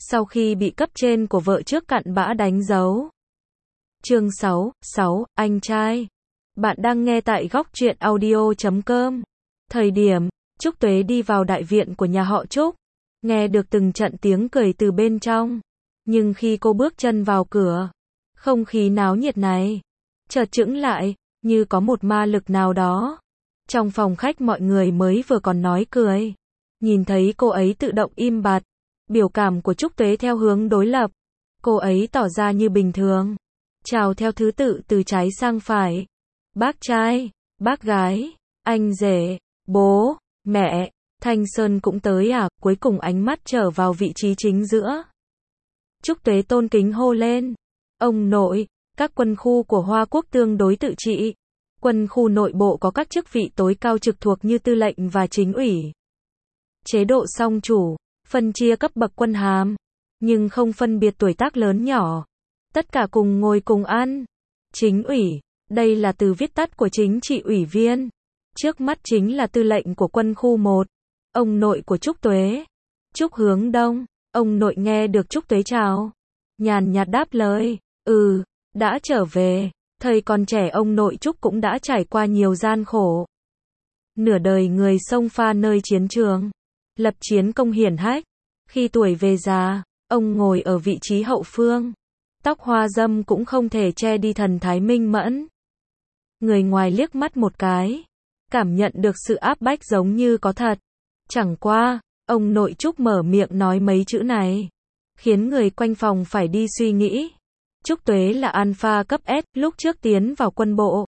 sau khi bị cấp trên của vợ trước cặn bã đánh dấu. Chương 6, anh trai. Bạn đang nghe tại góc truyện audio.com. Thời điểm, Trúc Tuế đi vào đại viện của nhà họ Trúc, nghe được từng trận tiếng cười từ bên trong. Nhưng khi cô bước chân vào cửa, không khí náo nhiệt này chợt chững lại, như có một ma lực nào đó. Trong phòng khách mọi người mới vừa còn nói cười, nhìn thấy cô ấy tự động im bặt. Biểu cảm của Trúc Tuế theo hướng đối lập. Cô ấy tỏ ra như bình thường, chào theo thứ tự từ trái sang phải. Bác trai, bác gái, anh rể, bố, mẹ, Thanh Sơn cũng tới à? Cuối cùng ánh mắt trở vào vị trí chính giữa. Trúc Tuế tôn kính hô lên. Ông nội, các quân khu của Hoa Quốc tương đối tự trị. Quân khu nội bộ có các chức vị tối cao trực thuộc như tư lệnh và chính ủy. Chế độ song chủ, phân chia cấp bậc quân hàm, nhưng không phân biệt tuổi tác lớn nhỏ. Tất cả cùng ngồi cùng ăn. Chính ủy, đây là từ viết tắt của chính trị ủy viên. Trước mắt chính là tư lệnh của quân khu 1. Ông nội của Trúc Tuế. Trúc Hướng Đông. Ông nội nghe được Trúc Tuế chào, nhàn nhạt đáp lời, đã trở về. Thời còn trẻ ông nội Trúc cũng đã trải qua nhiều gian khổ. Nửa đời người xông pha nơi chiến trường, lập chiến công hiển hách. Khi tuổi về già, ông ngồi ở vị trí hậu phương. Tóc hoa râm cũng không thể che đi thần thái minh mẫn. Người ngoài liếc mắt một cái, cảm nhận được sự áp bách giống như có thật. Chẳng qua, ông nội Trúc mở miệng nói mấy chữ này, khiến người quanh phòng phải đi suy nghĩ. Trúc Tuế là alpha cấp S, lúc trước tiến vào quân bộ.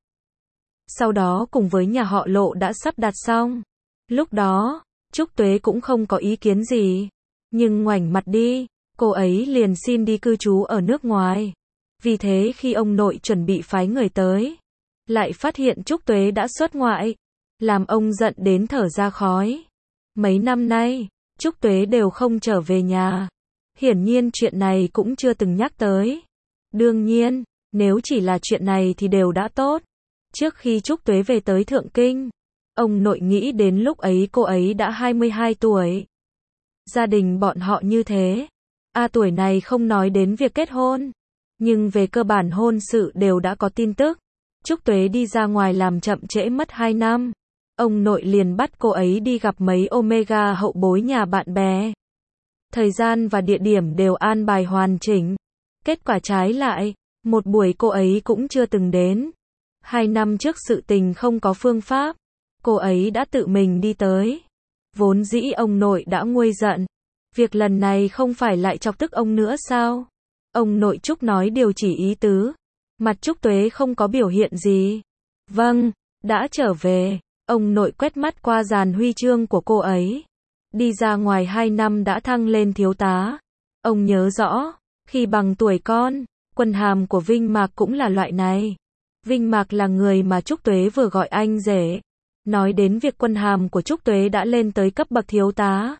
Sau đó cùng với nhà họ Lộ đã sắp đặt xong. Lúc đó, Trúc Tuế cũng không có ý kiến gì. Nhưng ngoảnh mặt đi, cô ấy liền xin đi cư trú ở nước ngoài. Vì thế khi ông nội chuẩn bị phái người tới, lại phát hiện Trúc Tuế đã xuất ngoại, làm ông giận đến thở ra khói. Mấy năm nay, Trúc Tuế đều không trở về nhà. Hiển nhiên chuyện này cũng chưa từng nhắc tới. Đương nhiên, nếu chỉ là chuyện này thì đều đã tốt. Trước khi Trúc Tuế về tới Thượng Kinh, ông nội nghĩ đến lúc ấy cô ấy đã 22 tuổi. Gia đình bọn họ như thế. Tuổi này không nói đến việc kết hôn, nhưng về cơ bản hôn sự đều đã có tin tức. Trúc Tuế đi ra ngoài làm chậm trễ mất 2 năm. Ông nội liền bắt cô ấy đi gặp mấy Omega hậu bối nhà bạn bè. Thời gian và địa điểm đều an bài hoàn chỉnh. Kết quả trái lại, một buổi cô ấy cũng chưa từng đến. 2 năm trước sự tình không có phương pháp, cô ấy đã tự mình đi tới. Vốn dĩ ông nội đã nguôi giận. Việc lần này không phải lại chọc tức ông nữa sao? Ông nội Trúc nói điều chỉ ý tứ. Mặt Trúc Tuế không có biểu hiện gì. Vâng, đã trở về. Ông nội quét mắt qua dàn huy chương của cô ấy. Đi ra ngoài 2 năm đã thăng lên thiếu tá. Ông nhớ rõ, khi bằng tuổi con, quân hàm của Vinh Mạc cũng là loại này. Vinh Mạc là người mà Trúc Tuế vừa gọi anh rể. Nói đến việc quân hàm của Trúc Tuế đã lên tới cấp bậc thiếu tá.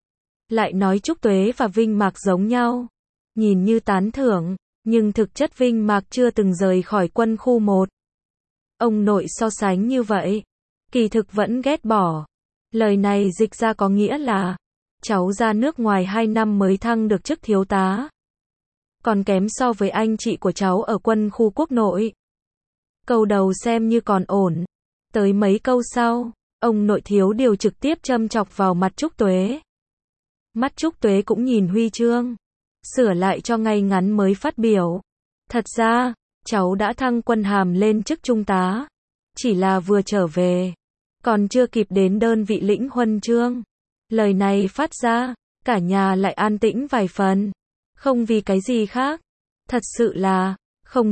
Lại nói Trúc Tuế và Vinh Mạc giống nhau. Nhìn như tán thưởng, nhưng thực chất Vinh Mạc chưa từng rời khỏi quân khu 1. Ông nội so sánh như vậy, kỳ thực vẫn ghét bỏ. Lời này dịch ra có nghĩa là, cháu ra nước ngoài 2 năm mới thăng được chức thiếu tá. Còn kém so với anh chị của cháu ở quân khu quốc nội. Câu đầu xem như còn ổn. Tới mấy câu sau, ông nội thiếu điều trực tiếp châm chọc vào mặt Trúc Tuế. Mắt Trúc Tuế cũng nhìn huy chương, sửa lại cho ngay ngắn mới phát biểu. Thật ra, cháu đã thăng quân hàm lên chức trung tá. Chỉ là vừa trở về, còn chưa kịp đến đơn vị lĩnh huân chương. Lời này phát ra, cả nhà lại an tĩnh vài phần. Không vì cái gì khác. Thật sự là, không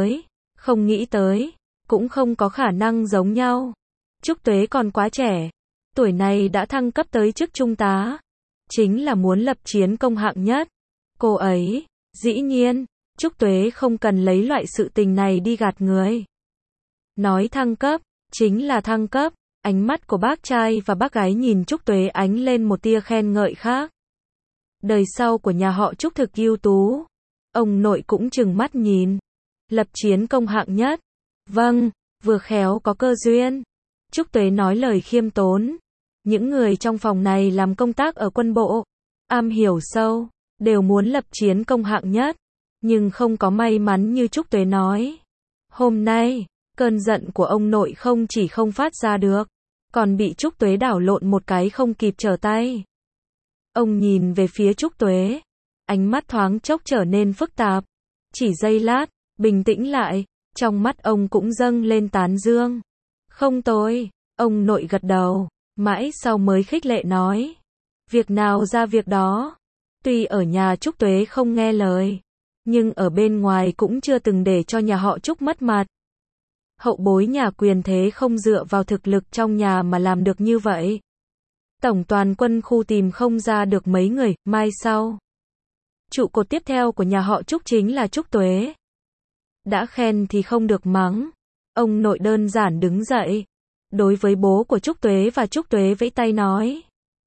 nghĩ tới, cũng không có khả năng giống nhau. Trúc Tuế còn quá trẻ, tuổi này đã thăng cấp tới chức trung tá. Chính là muốn lập chiến công hạng nhất. Cô ấy, dĩ nhiên, Trúc Tuế không cần lấy loại sự tình này đi gạt người. Nói thăng cấp, chính là thăng cấp. Ánh mắt của bác trai và bác gái nhìn Trúc Tuế ánh lên một tia khen ngợi khác. Đời sau của nhà họ Trúc thực ưu tú. Ông nội cũng trừng mắt nhìn. Lập chiến công hạng nhất. Vâng, vừa khéo có cơ duyên. Trúc Tuế nói lời khiêm tốn. Những người trong phòng này làm công tác ở quân bộ, am hiểu sâu, đều muốn lập chiến công hạng nhất, nhưng không có may mắn như Trúc Tuế nói. Hôm nay, cơn giận của ông nội không chỉ không phát ra được, còn bị Trúc Tuế đảo lộn một cái không kịp trở tay. Ông nhìn về phía Trúc Tuế, ánh mắt thoáng chốc trở nên phức tạp. Chỉ giây lát, bình tĩnh lại, trong mắt ông cũng dâng lên tán dương. Không tồi, ông nội gật đầu, mãi sau mới khích lệ nói. Việc nào ra việc đó. Tuy ở nhà Trúc Tuế không nghe lời, nhưng ở bên ngoài cũng chưa từng để cho nhà họ Trúc mất mặt. Hậu bối nhà quyền thế không dựa vào thực lực trong nhà mà làm được như vậy. Tổng toàn quân khu tìm không ra được mấy người, mai sau. Trụ cột tiếp theo của nhà họ Trúc chính là Trúc Tuế. Đã khen thì không được mắng. Ông nội đơn giản đứng dậy. Đối với bố của Trúc Tuế và Trúc Tuế vẫy tay nói.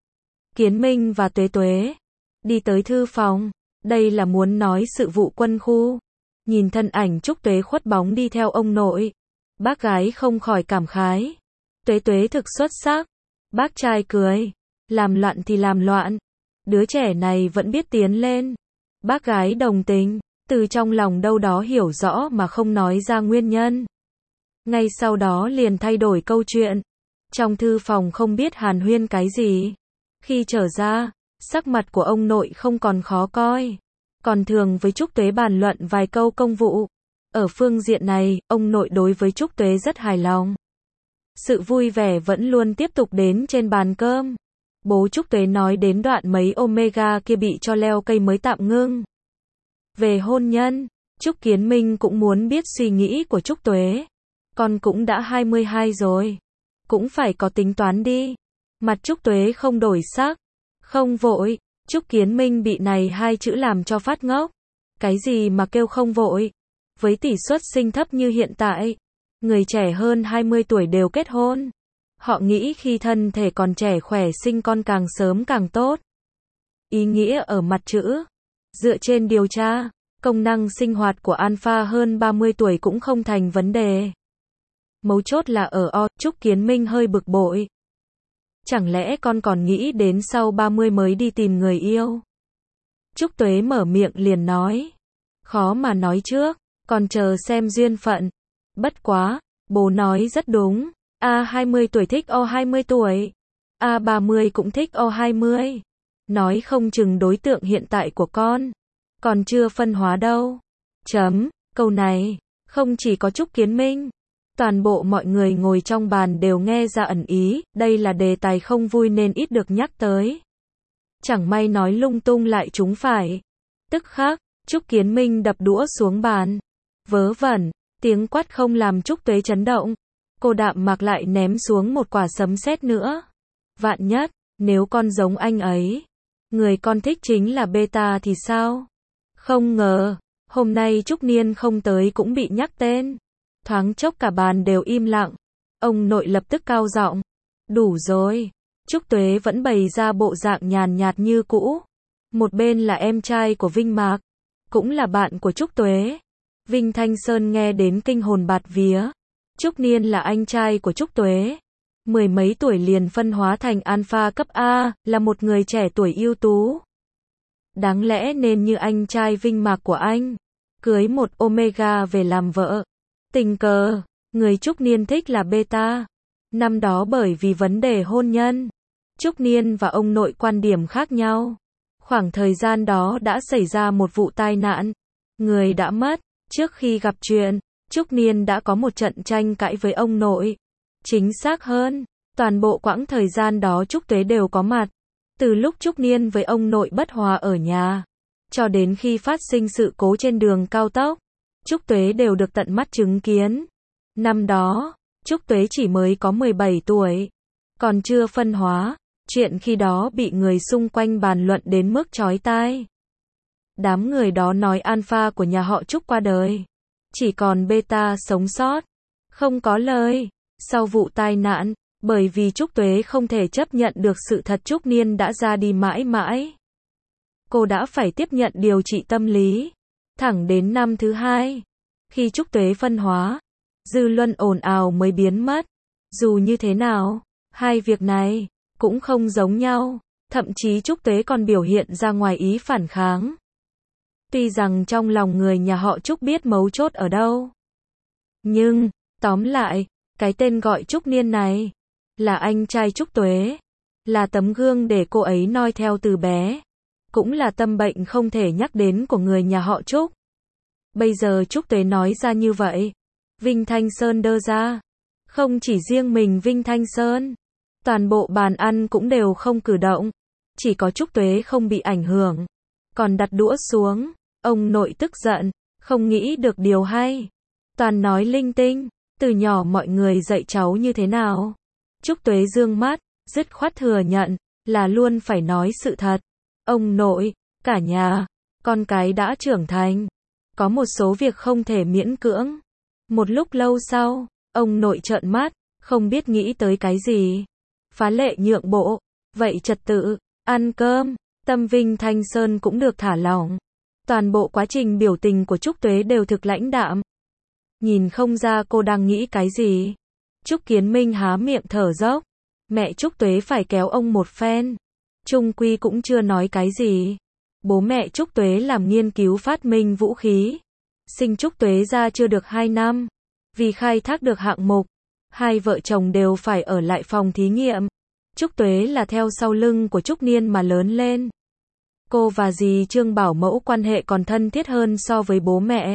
Kiến Minh và Tuế Tuế. Đi tới thư phòng. Đây là muốn nói sự vụ quân khu. Nhìn thân ảnh Trúc Tuế khuất bóng đi theo ông nội. Bác gái không khỏi cảm khái. Tuế Tuế thực xuất sắc. Bác trai cười. Làm loạn thì làm loạn. Đứa trẻ này vẫn biết tiến lên. Bác gái đồng tình. Từ trong lòng đâu đó hiểu rõ mà không nói ra nguyên nhân. Ngay sau đó liền thay đổi câu chuyện. Trong thư phòng không biết hàn huyên cái gì. Khi trở ra, sắc mặt của ông nội không còn khó coi. Còn thường với Trúc Tuế bàn luận vài câu công vụ. Ở phương diện này, ông nội đối với Trúc Tuế rất hài lòng. Sự vui vẻ vẫn luôn tiếp tục đến trên bàn cơm. Bố Trúc Tuế nói đến đoạn mấy Omega kia bị cho leo cây mới tạm ngưng. Về hôn nhân, Trúc Kiến Minh cũng muốn biết suy nghĩ của Trúc Tuế. Con cũng đã 22 rồi. Cũng phải có tính toán đi. Mặt Trúc Tuế không đổi sắc. Không vội. Trúc Kiến Minh bị này hai chữ làm cho phát ngốc. Cái gì mà kêu không vội? Với tỷ suất sinh thấp như hiện tại, người trẻ hơn 20 tuổi đều kết hôn. Họ nghĩ khi thân thể còn trẻ khỏe sinh con càng sớm càng tốt. Ý nghĩa ở mặt chữ. Dựa trên điều tra, công năng sinh hoạt của Alpha hơn 30 tuổi cũng không thành vấn đề. Mấu chốt là ở O, Trúc Kiến Minh hơi bực bội. Chẳng lẽ con còn nghĩ đến sau 30 mới đi tìm người yêu? Trúc Tuế mở miệng liền nói. Khó mà nói trước, còn chờ xem duyên phận. Bất quá, bố nói rất đúng. A 20 tuổi thích O 20 tuổi. A 30 cũng thích O 20. Nói không chừng đối tượng hiện tại của con còn chưa phân hóa đâu. Câu này không chỉ có Trúc Kiến Minh, toàn bộ mọi người ngồi trong bàn đều nghe ra ẩn ý, đây là đề tài không vui nên ít được nhắc tới. Chẳng may nói lung tung lại trúng phải. Tức khắc, Trúc Kiến Minh đập đũa xuống bàn. Vớ vẩn, tiếng quát không làm Trúc Tuế chấn động. Cô đạm mạc lại ném xuống một quả sấm sét nữa. Vạn nhất, nếu con giống anh ấy, người con thích chính là beta thì sao? Không ngờ, hôm nay Trúc Niên không tới cũng bị nhắc tên. Thoáng chốc cả bàn đều im lặng. Ông nội lập tức cao giọng. Đủ rồi. Trúc Tuế vẫn bày ra bộ dạng nhàn nhạt như cũ. Một bên là em trai của Vinh Mạc, cũng là bạn của Trúc Tuế. Vinh Thanh Sơn nghe đến kinh hồn bạt vía. Trúc Niên là anh trai của Trúc Tuế. Mười mấy tuổi liền phân hóa thành Alpha cấp A, là một người trẻ tuổi ưu tú. Đáng lẽ nên như anh trai Vinh Mạc của anh, cưới một Omega về làm vợ. Tình cờ, người Trúc Niên thích là beta. Năm đó bởi vì vấn đề hôn nhân, Trúc Niên và ông nội quan điểm khác nhau. Khoảng thời gian đó đã xảy ra một vụ tai nạn. Người đã mất. Trước khi gặp chuyện, Trúc Niên đã có một trận tranh cãi với ông nội. Chính xác hơn, toàn bộ quãng thời gian đó Trúc Tuế đều có mặt. Từ lúc Trúc Niên với ông nội bất hòa ở nhà, cho đến khi phát sinh sự cố trên đường cao tốc, Trúc Tuế đều được tận mắt chứng kiến. Năm đó, Trúc Tuế chỉ mới có 17 tuổi, còn chưa phân hóa. Chuyện khi đó bị người xung quanh bàn luận đến mức chói tai. Đám người đó nói Alpha của nhà họ Trúc qua đời, chỉ còn beta sống sót. Không có lời. Sau vụ tai nạn, bởi vì Trúc Tuế không thể chấp nhận được sự thật Trúc Niên đã ra đi mãi mãi. Cô đã phải tiếp nhận điều trị tâm lý. Thẳng đến năm thứ 2, khi Trúc Tuế phân hóa, dư luận ồn ào mới biến mất. Dù như thế nào, hai việc này cũng không giống nhau. Thậm chí Trúc Tuế còn biểu hiện ra ngoài ý phản kháng. Tuy rằng trong lòng người nhà họ Trúc biết mấu chốt ở đâu. Nhưng, tóm lại, cái tên gọi Trúc Niên này, là anh trai Trúc Tuế. Là tấm gương để cô ấy noi theo từ bé. Cũng là tâm bệnh không thể nhắc đến của người nhà họ Trúc. Bây giờ Trúc Tuế nói ra như vậy. Vinh Thanh Sơn đơ ra. Không chỉ riêng mình Vinh Thanh Sơn. Toàn bộ bàn ăn cũng đều không cử động. Chỉ có Trúc Tuế không bị ảnh hưởng. Còn đặt đũa xuống. Ông nội tức giận. Không nghĩ được điều hay. Toàn nói linh tinh. Từ nhỏ mọi người dạy cháu như thế nào. Trúc Tuế dương mắt. Dứt khoát thừa nhận. Là luôn phải nói sự thật. Ông nội, cả nhà, con cái đã trưởng thành. Có một số việc không thể miễn cưỡng. Một lúc lâu sau, ông nội trợn mắt, không biết nghĩ tới cái gì. Phá lệ nhượng bộ. Vậy trật tự, ăn cơm, tâm Vinh Thanh Sơn cũng được thả lỏng. Toàn bộ quá trình biểu tình của Trúc Tuế đều thực lãnh đạm. Nhìn không ra cô đang nghĩ cái gì. Trúc Kiến Minh há miệng thở dốc. Mẹ Trúc Tuế phải kéo ông một phen. Trung quy cũng chưa nói cái gì. Bố mẹ Trúc Tuế làm nghiên cứu phát minh vũ khí. Sinh Trúc Tuế ra chưa được 2 năm. Vì khai thác được hạng mục, hai vợ chồng đều phải ở lại phòng thí nghiệm. Trúc Tuế là theo sau lưng của Trúc Niên mà lớn lên. Cô và dì Trương Bảo Mẫu quan hệ còn thân thiết hơn so với bố mẹ.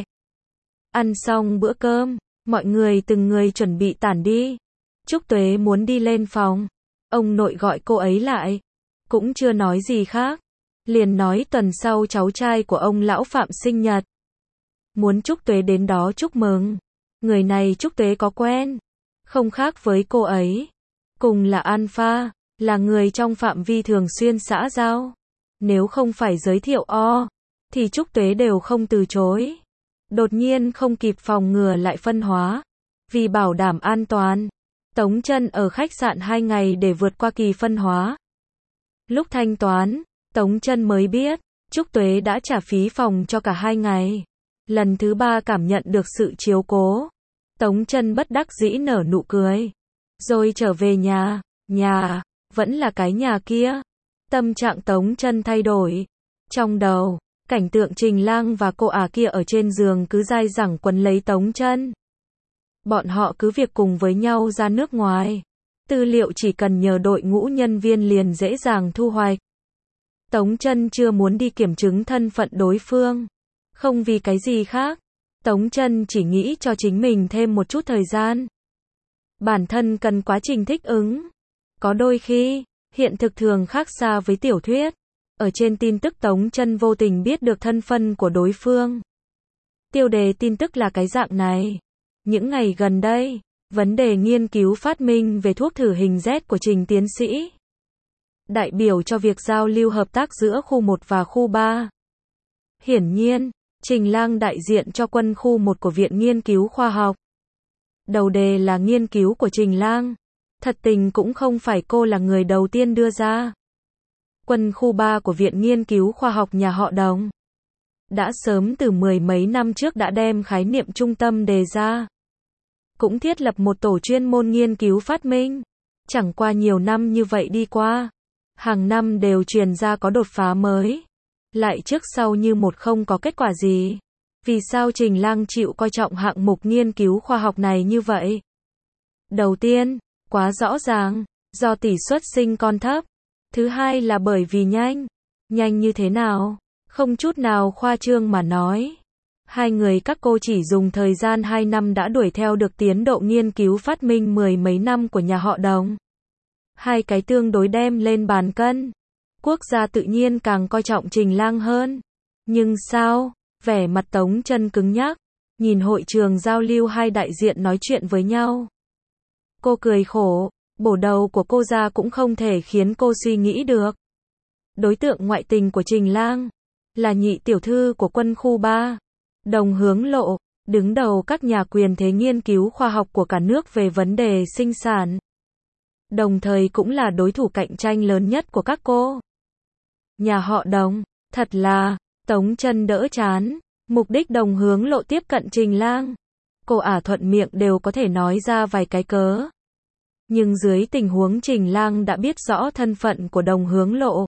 Ăn xong bữa cơm, mọi người từng người chuẩn bị tản đi. Trúc Tuế muốn đi lên phòng. Ông nội gọi cô ấy lại. Cũng chưa nói gì khác. Liền nói tuần sau cháu trai của ông lão Phạm sinh nhật. Muốn Trúc Tuế đến đó chúc mừng. Người này Trúc Tuế có quen. Không khác với cô ấy. Cùng là Alpha, là người trong phạm vi thường xuyên xã giao. Nếu không phải giới thiệu thì Trúc Tuế đều không từ chối. Đột nhiên không kịp phòng ngừa lại phân hóa. Vì bảo đảm an toàn, Tống Chân ở khách sạn 2 ngày để vượt qua kỳ phân hóa. Lúc thanh toán, Tống Chân mới biết, Trúc Tuế đã trả phí phòng cho cả 2 ngày. Lần thứ 3 cảm nhận được sự chiếu cố. Tống Chân bất đắc dĩ nở nụ cười. Rồi trở về nhà, vẫn là cái nhà kia. Tâm trạng Tống Chân thay đổi. Trong đầu, cảnh tượng Trình Lang và cô kia ở trên giường cứ dai dẳng quấn lấy Tống Chân. Bọn họ cứ việc cùng với nhau ra nước ngoài. Tư liệu chỉ cần nhờ đội ngũ nhân viên liền dễ dàng thu hoạch. Tống Chân chưa muốn đi kiểm chứng thân phận đối phương. Không vì cái gì khác. Tống Chân chỉ nghĩ cho chính mình thêm một chút thời gian. Bản thân cần quá trình thích ứng. Có đôi khi, hiện thực thường khác xa với tiểu thuyết. Ở trên tin tức Tống Chân vô tình biết được thân phận của đối phương. Tiêu đề tin tức là cái dạng này. Những ngày gần đây, vấn đề nghiên cứu phát minh về thuốc thử hình Z của Trình tiến sĩ. Đại biểu cho việc giao lưu hợp tác giữa khu 1 và khu 3. Hiển nhiên, Trình Lang đại diện cho quân khu 1 của Viện Nghiên cứu Khoa học. Đầu đề là nghiên cứu của Trình Lang. Thật tình cũng không phải cô là người đầu tiên đưa ra. Quân khu 3 của Viện Nghiên cứu Khoa học nhà họ Đồng. Đã sớm từ 10 mấy năm trước đã đem khái niệm trung tâm đề ra. Cũng thiết lập một tổ chuyên môn nghiên cứu phát minh. Chẳng qua nhiều năm như vậy đi qua. Hàng năm đều truyền ra có đột phá mới. Lại trước sau như một không có kết quả gì. Vì sao Trình Lang chịu coi trọng hạng mục nghiên cứu khoa học này như vậy? Đầu tiên, quá rõ ràng, do tỷ suất sinh con thấp. Thứ hai là bởi vì nhanh. Nhanh như thế nào? Không chút nào khoa trương mà nói. Hai người các cô chỉ dùng thời gian 2 năm đã đuổi theo được tiến độ nghiên cứu phát minh 10 mấy năm của nhà họ Đồng. Hai cái tương đối đem lên bàn cân. Quốc gia tự nhiên càng coi trọng Trình Lang hơn. Nhưng sao? Vẻ mặt Tống Chân cứng nhắc. Nhìn hội trường giao lưu hai đại diện nói chuyện với nhau. Cô cười khổ. Bổ đầu của cô ra cũng không thể khiến cô suy nghĩ được. Đối tượng ngoại tình của Trình Lang là nhị tiểu thư của quân khu 3. Đồng Hướng Lộ, đứng đầu các nhà quyền thế nghiên cứu khoa học của cả nước về vấn đề sinh sản. Đồng thời cũng là đối thủ cạnh tranh lớn nhất của các cô. Nhà họ Đồng, thật là, Tống Chân đỡ chán. Mục đích Đồng Hướng Lộ tiếp cận Trình Lang. Cô thuận miệng đều có thể nói ra vài cái cớ. Nhưng dưới tình huống Trình Lang đã biết rõ thân phận của đồng hướng lộ,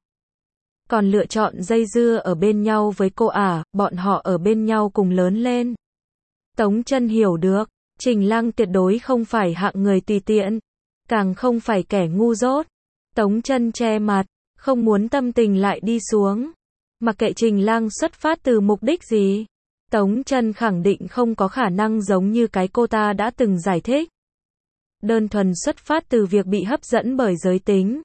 còn lựa chọn dây dưa ở bên nhau với cô bọn họ ở bên nhau cùng lớn lên. Tống Chân hiểu được, Trình Lang tuyệt đối không phải hạng người tùy tiện, càng không phải kẻ ngu dốt. Tống Chân che mặt, không muốn tâm tình lại đi xuống. Mặc kệ Trình Lang xuất phát từ mục đích gì, Tống Chân khẳng định không có khả năng giống như cái cô ta đã từng giải thích. Đơn thuần xuất phát từ việc bị hấp dẫn bởi giới tính.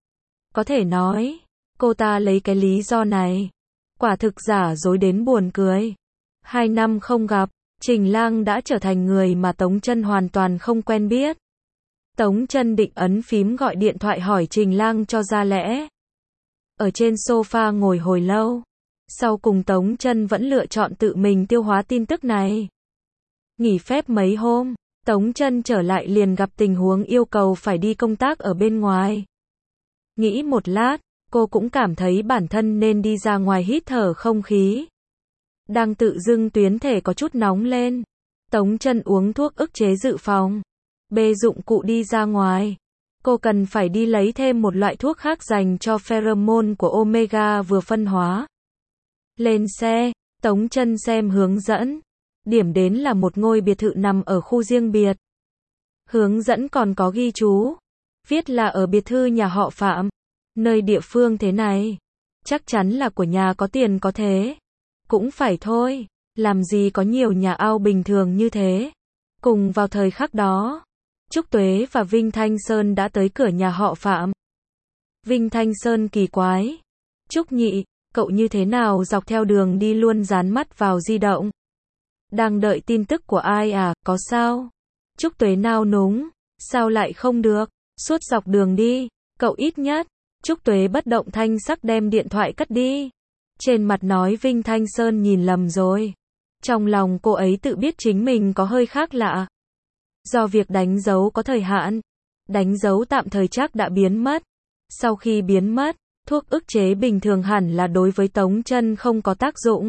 Có thể nói, cô ta lấy cái lý do này, quả thực giả dối đến buồn cười. 2 năm không gặp, Trình Lang đã trở thành người mà Tống Chân hoàn toàn không quen biết. Tống Chân định ấn phím gọi điện thoại hỏi Trình Lang cho ra lẽ. Ở trên sofa ngồi hồi lâu, sau cùng Tống Chân vẫn lựa chọn tự mình tiêu hóa tin tức này. Nghỉ phép mấy hôm, Tống Chân trở lại liền gặp tình huống yêu cầu phải đi công tác ở bên ngoài. Nghĩ một lát, cô cũng cảm thấy bản thân nên đi ra ngoài hít thở không khí. Đang tự dưng tuyến thể có chút nóng lên. Tống Chân uống thuốc ức chế dự phòng. Bê dụng cụ đi ra ngoài. Cô cần phải đi lấy thêm một loại thuốc khác dành cho pheromone của Omega vừa phân hóa. Lên xe, Tống Chân xem hướng dẫn. Điểm đến là một ngôi biệt thự nằm ở khu riêng biệt. Hướng dẫn còn có ghi chú, viết là ở biệt thự nhà họ Phạm. Nơi địa phương thế này, chắc chắn là của nhà có tiền có thế. Cũng phải thôi, làm gì có nhiều nhà ao bình thường như thế. Cùng vào thời khắc đó, Trúc Tuế và Vinh Thanh Sơn đã tới cửa nhà họ Phạm. Vinh Thanh Sơn kỳ quái. Trúc nhị, cậu như thế nào dọc theo đường đi luôn dán mắt vào di động? Đang đợi tin tức của ai có sao? Trúc Tuế nao núng, sao lại không được? Suốt dọc đường đi, cậu ít nhất. Trúc Tuế bất động thanh sắc đem điện thoại cất đi. Trên mặt nói Vinh Thanh Sơn nhìn lầm rồi. Trong lòng cô ấy tự biết chính mình có hơi khác lạ. Do việc đánh dấu có thời hạn, đánh dấu tạm thời chắc đã biến mất. Sau khi biến mất, thuốc ức chế bình thường hẳn là đối với Tống Chân không có tác dụng.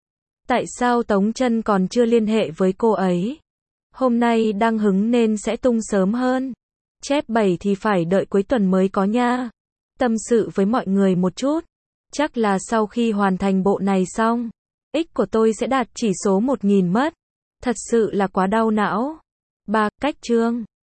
Tại sao Tống Chân còn chưa liên hệ với cô ấy? Hôm nay đang hứng nên sẽ tung sớm hơn. Chép 7 thì phải đợi cuối tuần mới có nha. Tâm sự với mọi người một chút. Chắc là sau khi hoàn thành bộ này xong, X của tôi sẽ đạt chỉ số 1000 mất. Thật sự là quá đau não. 3. Cách chương